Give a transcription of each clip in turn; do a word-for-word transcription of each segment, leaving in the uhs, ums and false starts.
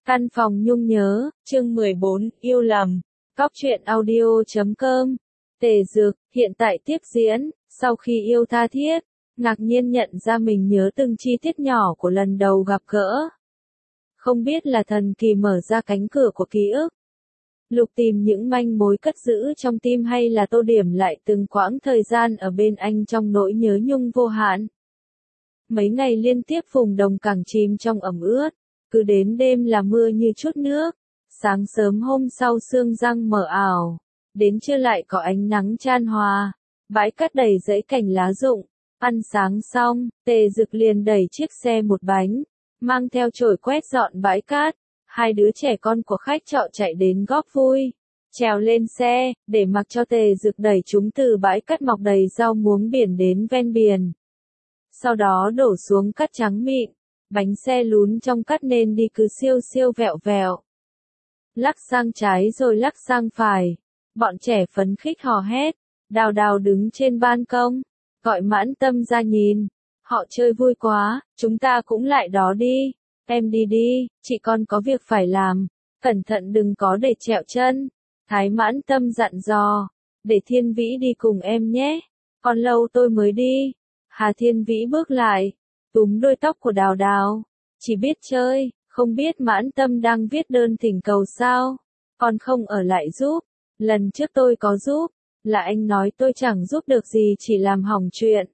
Căn phòng nhung nhớ, chương mười bốn, yêu lầm. Cóc truyện audio chấm com. Tề Dược, hiện tại tiếp diễn, sau khi yêu tha thiết, ngạc nhiên nhận ra mình nhớ từng chi tiết nhỏ của lần đầu gặp gỡ. Không biết là thần kỳ mở ra cánh cửa của ký ức, lục tìm những manh mối cất giữ trong tim, hay là tô điểm lại từng quãng thời gian ở bên anh trong nỗi nhớ nhung vô hạn. Mấy ngày liên tiếp vùng đồng cảng chìm trong ẩm ướt, cứ đến đêm là mưa như chút nước, sáng sớm hôm sau sương răng mờ ảo, đến trưa lại có ánh nắng chan hòa, bãi cát đầy rẫy cành lá rụng. Ăn sáng xong, Tề Dực liền đẩy chiếc xe một bánh, mang theo chổi quét dọn bãi cát. Hai đứa trẻ con của khách trọ chạy đến góp vui, trèo lên xe, để mặc cho Tề Dực đẩy chúng từ bãi cát mọc đầy rau muống biển đến ven biển. Sau đó đổ xuống cát trắng mịn, bánh xe lún trong cát nên đi cứ siêu siêu vẹo vẹo. Lắc sang trái rồi lắc sang phải, bọn trẻ phấn khích hò hét. Đào Đào đứng trên ban công, gọi Mãn Tâm ra nhìn. Họ chơi vui quá, chúng ta cũng lại đó đi. Em đi đi, chị con có việc phải làm, cẩn thận đừng có để trẹo chân. Thái Mãn Tâm dặn dò, để Thiên Vĩ đi cùng em nhé, còn lâu tôi mới đi. Hà Thiên Vĩ bước lại, túm đôi tóc của Đào Đào, chỉ biết chơi, không biết Mãn Tâm đang viết đơn thỉnh cầu sao, còn không ở lại giúp. Lần trước tôi có giúp, là anh nói tôi chẳng giúp được gì, chỉ làm hỏng chuyện.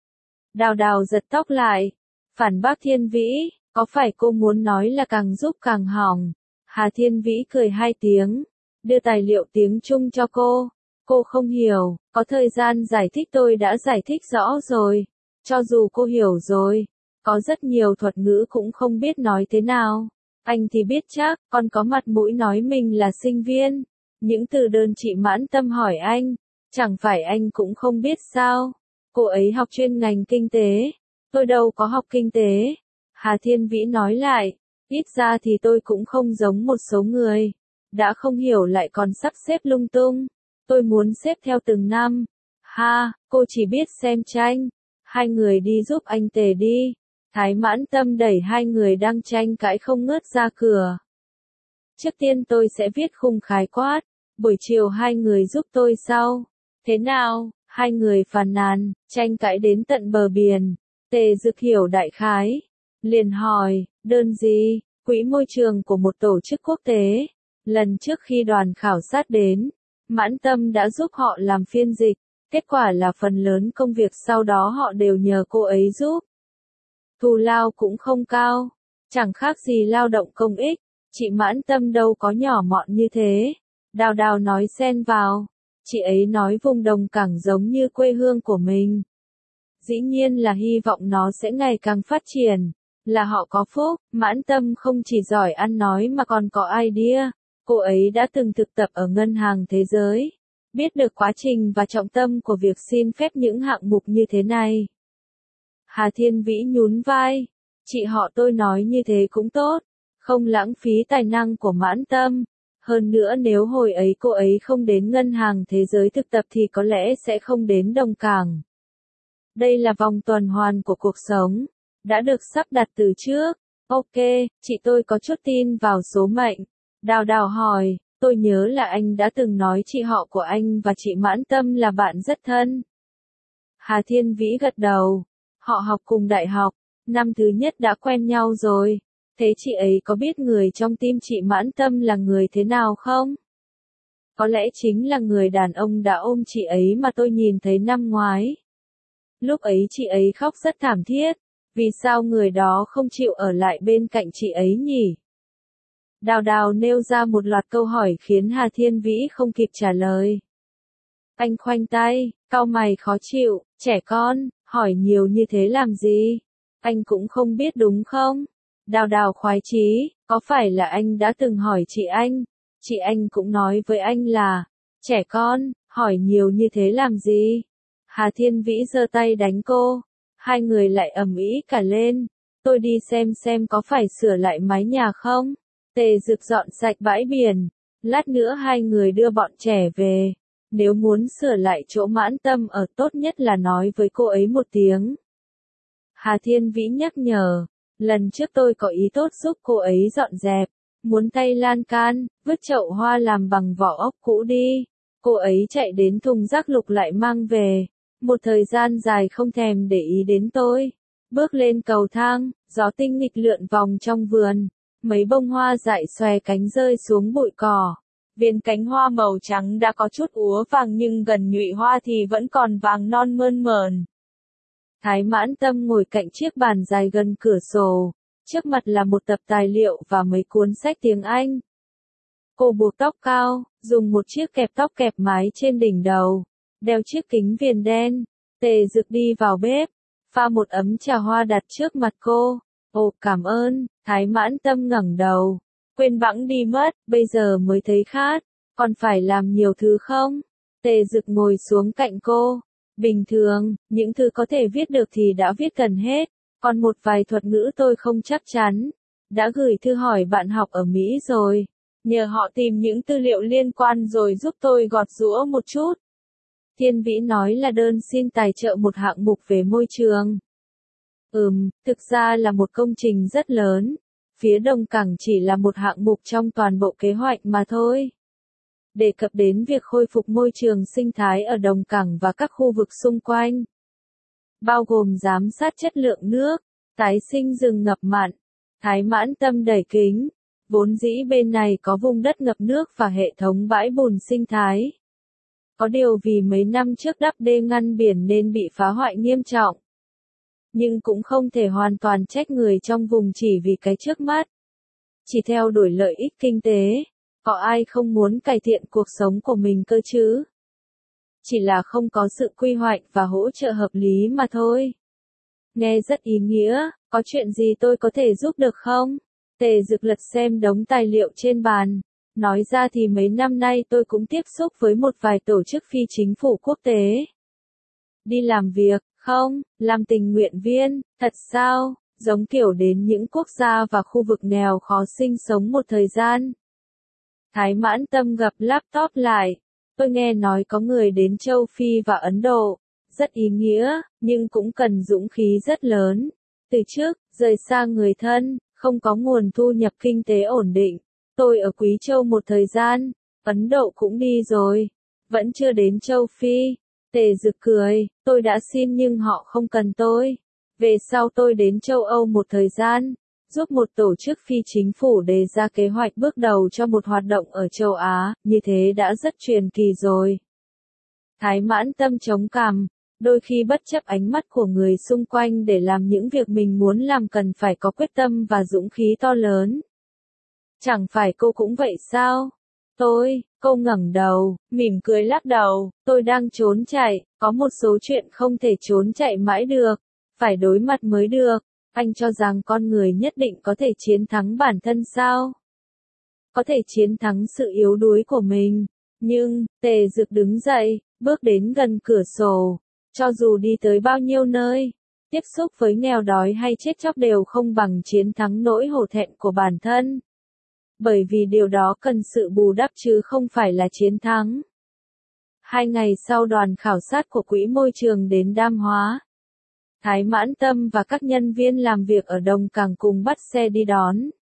Đào Đào giật tóc lại, phản bác Thiên Vĩ. Có phải cô muốn nói là càng giúp càng hỏng? Hà Thiên Vĩ cười hai tiếng, đưa tài liệu tiếng Trung cho cô. Cô không hiểu, có thời gian giải thích tôi đã giải thích rõ rồi. Cho dù cô hiểu rồi, có rất nhiều thuật ngữ cũng không biết nói thế nào. Anh thì biết chắc, còn có mặt mũi nói mình là sinh viên. Những từ đơn chị Mãn Tâm hỏi anh, chẳng phải anh cũng không biết sao? Cô ấy học chuyên ngành kinh tế, tôi đâu có học kinh tế. Hà Thiên Vĩ nói lại, ít ra thì tôi cũng không giống một số người, đã không hiểu lại còn sắp xếp lung tung. Tôi muốn xếp theo từng năm. Ha, cô chỉ biết xem tranh. Hai người đi giúp anh Tề đi. Thái Mãn Tâm đẩy hai người đang tranh cãi không ngớt ra cửa. Trước tiên tôi sẽ viết khung khái quát, buổi chiều hai người giúp tôi sau. Thế nào? Hai người phàn nàn, tranh cãi đến tận bờ biển. Tề Dực hiểu đại khái, liền hỏi, đơn gì? Quỹ môi trường của một tổ chức quốc tế. Lần trước khi đoàn khảo sát đến, Mãn Tâm đã giúp họ làm phiên dịch, kết quả là phần lớn công việc sau đó họ đều nhờ cô ấy giúp. Thù lao cũng không cao, chẳng khác gì lao động công ích, chị Mãn Tâm đâu có nhỏ mọn như thế. Đào Đào nói xen vào, chị ấy nói vùng đồng cảng giống như quê hương của mình. Dĩ nhiên là hy vọng nó sẽ ngày càng phát triển. Là họ có phúc. Mãn Tâm không chỉ giỏi ăn nói mà còn có idea. Cô ấy đã từng thực tập ở ngân hàng thế giới, biết được quá trình và trọng tâm của việc xin phép những hạng mục như thế này. Hà Thiên Vĩ nhún vai, chị họ tôi nói như thế cũng tốt, không lãng phí tài năng của Mãn Tâm. Hơn nữa nếu hồi ấy cô ấy không đến ngân hàng thế giới thực tập thì có lẽ sẽ không đến đồng cảng. Đây là vòng tuần hoàn của cuộc sống, đã được sắp đặt từ trước. Ok, chị tôi có chút tin vào số mệnh. Đào Đào hỏi, tôi nhớ là anh đã từng nói chị họ của anh và chị Mãn Tâm là bạn rất thân. Hà Thiên Vĩ gật đầu, họ học cùng đại học, năm thứ nhất đã quen nhau rồi. Thế chị ấy có biết người trong tim chị Mãn Tâm là người thế nào không? Có lẽ chính là người đàn ông đã ôm chị ấy mà tôi nhìn thấy năm ngoái. Lúc ấy chị ấy khóc rất thảm thiết, vì sao người đó không chịu ở lại bên cạnh chị ấy nhỉ? Đào Đào nêu ra một loạt câu hỏi khiến Hà Thiên Vĩ không kịp trả lời. Anh khoanh tay, cau mày khó chịu, trẻ con, hỏi nhiều như thế làm gì? Anh cũng không biết đúng không? Đào Đào khoái chí, có phải là anh đã từng hỏi chị anh? Chị anh cũng nói với anh là, trẻ con, hỏi nhiều như thế làm gì? Hà Thiên Vĩ giơ tay đánh cô, hai người lại ầm ĩ cả lên. Tôi đi xem xem có phải sửa lại mái nhà không? Tề Dực dọn sạch bãi biển, lát nữa hai người đưa bọn trẻ về. Nếu muốn sửa lại chỗ Mãn Tâm ở, tốt nhất là nói với cô ấy một tiếng. Hà Thiên Vĩ nhắc nhở, lần trước tôi có ý tốt giúp cô ấy dọn dẹp, muốn tay lan can, vứt chậu hoa làm bằng vỏ ốc cũ đi. Cô ấy chạy đến thùng rác lục lại mang về. Một thời gian dài không thèm để ý đến tôi. Bước lên cầu thang, gió tinh nghịch lượn vòng trong vườn. Mấy bông hoa dại xòe cánh rơi xuống bụi cỏ. Viên cánh hoa màu trắng đã có chút úa vàng nhưng gần nhụy hoa thì vẫn còn vàng non mơn mởn. Thái Mãn Tâm ngồi cạnh chiếc bàn dài gần cửa sổ. Trước mặt là một tập tài liệu và mấy cuốn sách tiếng Anh. Cô buộc tóc cao, dùng một chiếc kẹp tóc kẹp mái trên đỉnh đầu, đeo chiếc kính viền đen. Tề Dực đi vào bếp, pha một ấm trà hoa đặt trước mặt cô. Ồ, cảm ơn. Thái Mãn Tâm ngẩng đầu. Quên bẵng đi mất, bây giờ mới thấy khát. Còn phải làm nhiều thứ không? Tề Dực ngồi xuống cạnh cô. Bình thường, những thứ có thể viết được thì đã viết gần hết. Còn một vài thuật ngữ tôi không chắc chắn. Đã gửi thư hỏi bạn học ở Mỹ rồi. Nhờ họ tìm những tư liệu liên quan rồi giúp tôi gọt giũa một chút. Thiên Vĩ nói là đơn xin tài trợ một hạng mục về môi trường. Ừm, thực ra là một công trình rất lớn. Phía Đồng Cảng chỉ là một hạng mục trong toàn bộ kế hoạch mà thôi. Đề cập đến việc khôi phục môi trường sinh thái ở Đồng Cảng và các khu vực xung quanh. Bao gồm giám sát chất lượng nước, tái sinh rừng ngập mặn. Thái Mãn Tâm đẩy kính. Vốn dĩ bên này có vùng đất ngập nước và hệ thống bãi bùn sinh thái. Có điều vì mấy năm trước đắp đê ngăn biển nên bị phá hoại nghiêm trọng. Nhưng cũng không thể hoàn toàn trách người trong vùng chỉ vì cái trước mắt. Chỉ theo đuổi lợi ích kinh tế, có ai không muốn cải thiện cuộc sống của mình cơ chứ? Chỉ là không có sự quy hoạch và hỗ trợ hợp lý mà thôi. Nghe rất ý nghĩa, có chuyện gì tôi có thể giúp được không? Tề Dực lật xem đống tài liệu trên bàn. Nói ra thì mấy năm nay tôi cũng tiếp xúc với một vài tổ chức phi chính phủ quốc tế. Đi làm việc, không, làm tình nguyện viên, thật sao, giống kiểu đến những quốc gia và khu vực nghèo khó sinh sống một thời gian. Thái Mãn Tâm gập laptop lại. Tôi nghe nói có người đến châu Phi và Ấn Độ. Rất ý nghĩa, nhưng cũng cần dũng khí rất lớn. Từ trước, rời xa người thân, không có nguồn thu nhập kinh tế ổn định. Tôi ở Quý Châu một thời gian, Ấn Độ cũng đi rồi. Vẫn chưa đến châu Phi. Tề Dực cười, tôi đã xin nhưng họ không cần tôi. Về sau tôi đến châu Âu một thời gian, giúp một tổ chức phi chính phủ đề ra kế hoạch bước đầu cho một hoạt động ở châu Á, như thế đã rất truyền kỳ rồi. Thái Mãn Tâm chống cằm, đôi khi bất chấp ánh mắt của người xung quanh để làm những việc mình muốn làm cần phải có quyết tâm và dũng khí to lớn. Chẳng phải cô cũng vậy sao? Tôi, cô ngẩng đầu, mỉm cười lắc đầu, tôi đang trốn chạy, có một số chuyện không thể trốn chạy mãi được, phải đối mặt mới được. Anh cho rằng con người nhất định có thể chiến thắng bản thân sao? Có thể chiến thắng sự yếu đuối của mình. Nhưng, Tề Dực đứng dậy, bước đến gần cửa sổ. Cho dù đi tới bao nhiêu nơi, tiếp xúc với nghèo đói hay chết chóc đều không bằng chiến thắng nỗi hổ thẹn của bản thân. Bởi vì điều đó cần sự bù đắp chứ không phải là chiến thắng. Hai ngày sau đoàn khảo sát của Quỹ Môi trường đến Đam Hóa. Thái Mãn Tâm và các nhân viên làm việc ở Đồng Cảng cùng bắt xe đi đón.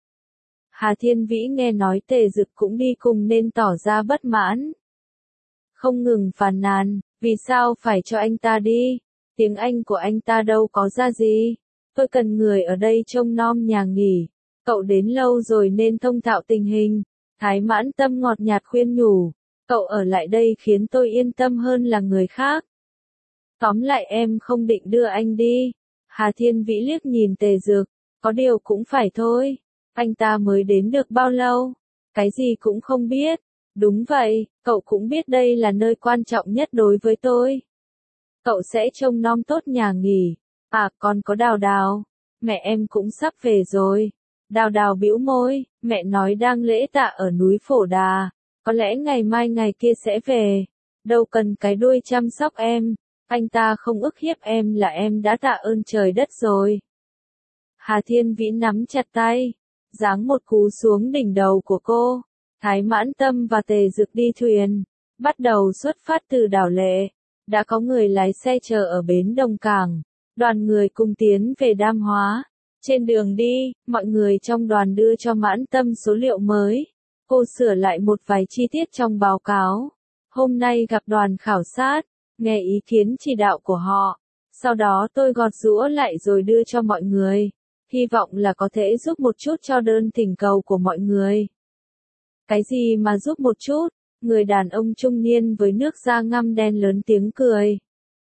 Hà Thiên Vĩ nghe nói Tề Dực cũng đi cùng nên tỏ ra bất mãn. Không ngừng phàn nàn, vì sao phải cho anh ta đi? Tiếng Anh của anh ta đâu có ra gì. Tôi cần người ở đây trông nom nhà nghỉ. Cậu đến lâu rồi nên thông thạo tình hình. Thái Mãn Tâm ngọt nhạt khuyên nhủ. Cậu ở lại đây khiến tôi yên tâm hơn là người khác. Tóm lại em không định đưa anh đi. Hà Thiên Vĩ liếc nhìn Tề Dực. Có điều cũng phải thôi. Anh ta mới đến được bao lâu? Cái gì cũng không biết. Đúng vậy, cậu cũng biết đây là nơi quan trọng nhất đối với tôi. Cậu sẽ trông nom tốt nhà nghỉ. À, còn có Đào Đào. Mẹ em cũng sắp về rồi. Đào Đào bĩu môi, mẹ nói đang lễ tạ ở núi Phổ Đà. Có lẽ ngày mai ngày kia sẽ về. Đâu cần cái đuôi chăm sóc em. Anh ta không ức hiếp em là em đã tạ ơn trời đất rồi. Hà Thiên Vĩ nắm chặt tay, giáng một cú xuống đỉnh đầu của cô. Thái Mãn Tâm và Tề Dực đi thuyền, bắt đầu xuất phát từ đảo Lệ. Đã có người lái xe chờ ở bến Đồng Cảng. Đoàn người cùng tiến về Đam Hóa. Trên đường đi, mọi người trong đoàn đưa cho Mãn Tâm số liệu mới. Cô sửa lại một vài chi tiết trong báo cáo. Hôm nay gặp đoàn khảo sát, nghe ý kiến chỉ đạo của họ. Sau đó tôi gọt giũa lại rồi đưa cho mọi người. Hy vọng là có thể giúp một chút cho đơn thỉnh cầu của mọi người. Cái gì mà giúp một chút? Người đàn ông trung niên với nước da ngăm đen lớn tiếng cười.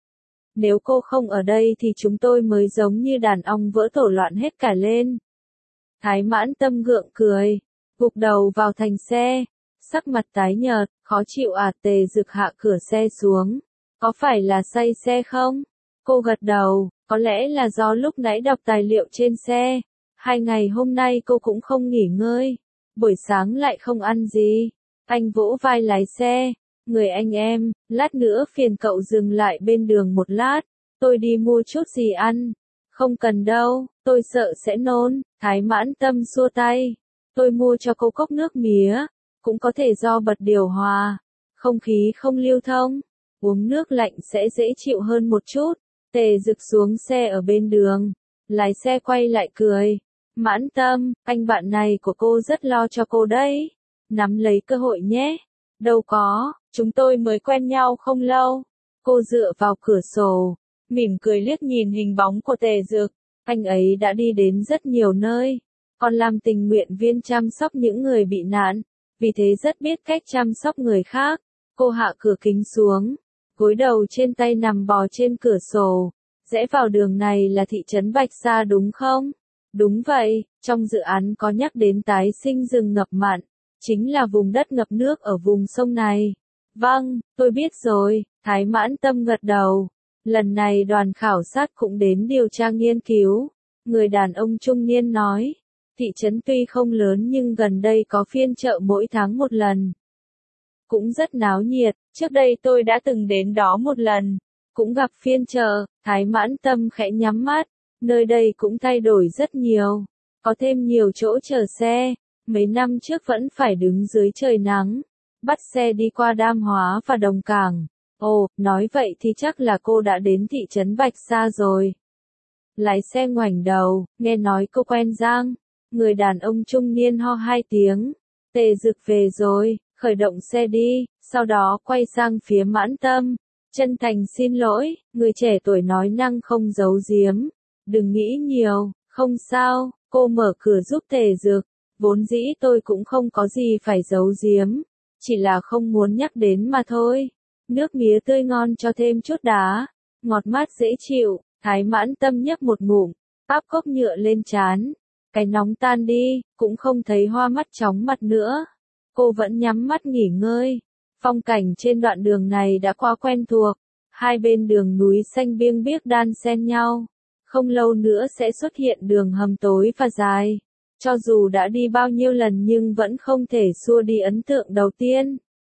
Nếu cô không ở đây thì chúng tôi mới giống như đàn ong vỡ tổ loạn hết cả lên. Thái Mãn Tâm gượng cười, gục đầu vào thành xe, sắc mặt tái nhợt, khó chịu à. Tề Dực hạ cửa xe xuống. Có phải là say xe không? Cô gật đầu, có lẽ là do lúc nãy đọc tài liệu trên xe. Hai ngày hôm nay cô cũng không nghỉ ngơi. Buổi sáng lại không ăn gì. Anh vỗ vai lái xe. Người anh em, lát nữa phiền cậu dừng lại bên đường một lát. Tôi đi mua chút gì ăn. Không cần đâu, tôi sợ sẽ nôn. Thái Mãn Tâm xua tay. Tôi mua cho cô cốc nước mía. Cũng có thể do bật điều hòa. Không khí không lưu thông. Uống nước lạnh sẽ dễ chịu hơn một chút. Tề Dực xuống xe ở bên đường. Lái xe quay lại cười. Mãn Tâm, anh bạn này của cô rất lo cho cô đấy. Nắm lấy cơ hội nhé. Đâu có, chúng tôi mới quen nhau không lâu. Cô dựa vào cửa sổ, mỉm cười liếc nhìn hình bóng của Tề Dực. Anh ấy đã đi đến rất nhiều nơi, còn làm tình nguyện viên chăm sóc những người bị nạn, vì thế rất biết cách chăm sóc người khác. Cô hạ cửa kính xuống, gối đầu trên tay nằm bò trên cửa sổ. Rẽ vào đường này là thị trấn Bạch Sa đúng không? Đúng vậy, trong dự án có nhắc đến tái sinh rừng ngập mặn. Chính là vùng đất ngập nước ở vùng sông này. Vâng, tôi biết rồi, Thái Mãn Tâm gật đầu. Lần này đoàn khảo sát cũng đến điều tra nghiên cứu. Người đàn ông trung niên nói, thị trấn tuy không lớn nhưng gần đây có phiên chợ mỗi tháng một lần. Cũng rất náo nhiệt, trước đây tôi đã từng đến đó một lần. Cũng gặp phiên chợ, Thái Mãn Tâm khẽ nhắm mắt. Nơi đây cũng thay đổi rất nhiều. Có thêm nhiều chỗ chờ xe. Mấy năm trước vẫn phải đứng dưới trời nắng, bắt xe đi qua Đam Hóa và Đồng Cảng. Ồ, nói vậy thì chắc là cô đã đến thị trấn Bạch Sa rồi. Lái xe ngoảnh đầu, nghe nói cô quen Giang. Người đàn ông trung niên ho hai tiếng. Tề Dực về rồi, khởi động xe đi, sau đó quay sang phía Mãn Tâm. Chân thành xin lỗi, người trẻ tuổi nói năng không giấu giếm. Đừng nghĩ nhiều, không sao, cô mở cửa giúp Tề Dực. Vốn dĩ tôi cũng không có gì phải giấu giếm, chỉ là không muốn nhắc đến mà thôi. Nước mía tươi ngon cho thêm chút đá, ngọt mát dễ chịu. Thái Mãn Tâm nhấp một ngụm, áp cốc nhựa lên trán. Cái nóng tan đi, cũng không thấy hoa mắt chóng mặt nữa. Cô vẫn nhắm mắt nghỉ ngơi. Phong cảnh trên đoạn đường này đã quá quen thuộc. Hai bên đường núi xanh biêng biếc đan xen nhau. Không lâu nữa sẽ xuất hiện đường hầm tối và dài. Cho dù đã đi bao nhiêu lần nhưng vẫn không thể xua đi ấn tượng đầu tiên.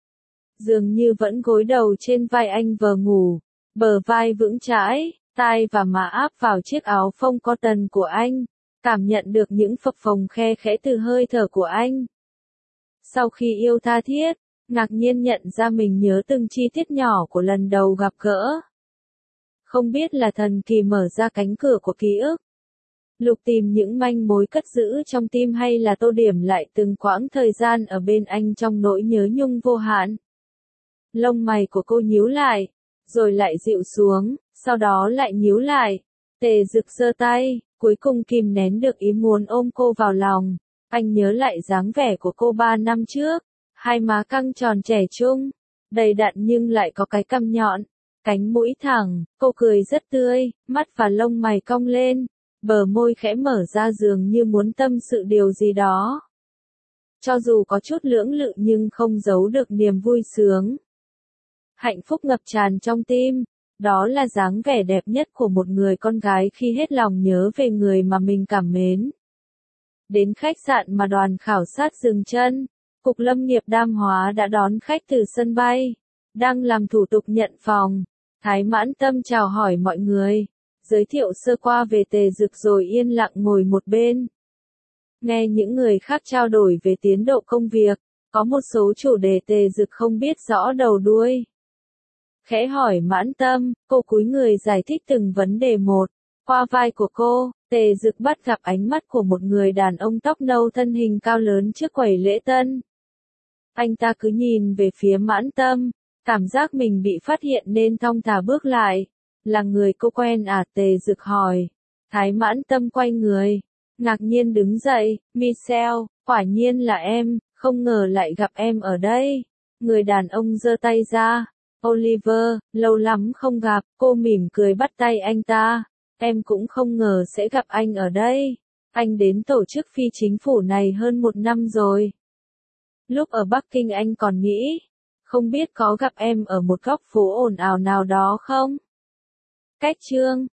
Dường như vẫn gối đầu trên vai anh vờ ngủ, bờ vai vững chãi, tai và má áp vào chiếc áo phông cotton của anh, cảm nhận được những phập phồng khe khẽ từ hơi thở của anh. Sau khi yêu tha thiết, ngạc nhiên nhận ra mình nhớ từng chi tiết nhỏ của lần đầu gặp gỡ. Không biết là thần kỳ mở ra cánh cửa của ký ức. Lục tìm những manh mối cất giữ trong tim hay là tô điểm lại từng quãng thời gian ở bên anh trong nỗi nhớ nhung vô hạn. Lông mày của cô nhíu lại, rồi lại dịu xuống, sau đó lại nhíu lại. Tề Dực giơ tay, cuối cùng kìm nén được ý muốn ôm cô vào lòng. Anh nhớ lại dáng vẻ của cô ba năm trước, hai má căng tròn trẻ trung, đầy đặn nhưng lại có cái cằm nhọn, cánh mũi thẳng, cô cười rất tươi, mắt và lông mày cong lên. Bờ môi khẽ mở ra dường như muốn tâm sự điều gì đó. Cho dù có chút lưỡng lự nhưng không giấu được niềm vui sướng. Hạnh phúc ngập tràn trong tim. Đó là dáng vẻ đẹp nhất của một người con gái khi hết lòng nhớ về người mà mình cảm mến. Đến khách sạn mà đoàn khảo sát dừng chân, Cục Lâm nghiệp Đam Hóa đã đón khách từ sân bay. Đang làm thủ tục nhận phòng. Thái Mãn Tâm chào hỏi mọi người. Giới thiệu sơ qua về Tề Dực rồi yên lặng ngồi một bên. Nghe những người khác trao đổi về tiến độ công việc, có một số chủ đề Tề Dực không biết rõ đầu đuôi. Khẽ hỏi Mãn Tâm, cô cúi người giải thích từng vấn đề một. Qua vai của cô, Tề Dực bắt gặp ánh mắt của một người đàn ông tóc nâu thân hình cao lớn trước quầy lễ tân. Anh ta cứ nhìn về phía Mãn Tâm, cảm giác mình bị phát hiện nên thong thả bước lại. Là người cô quen à? Tề Dực hỏi. Thái Mãn Tâm quay người, ngạc nhiên đứng dậy, Michelle, quả nhiên là em, không ngờ lại gặp em ở đây. Người đàn ông giơ tay ra. Oliver, lâu lắm không gặp, cô mỉm cười bắt tay anh ta. Em cũng không ngờ sẽ gặp anh ở đây. Anh đến tổ chức phi chính phủ này hơn một năm rồi. Lúc ở Bắc Kinh anh còn nghĩ, không biết có gặp em ở một góc phố ồn ào nào đó không? Cách chương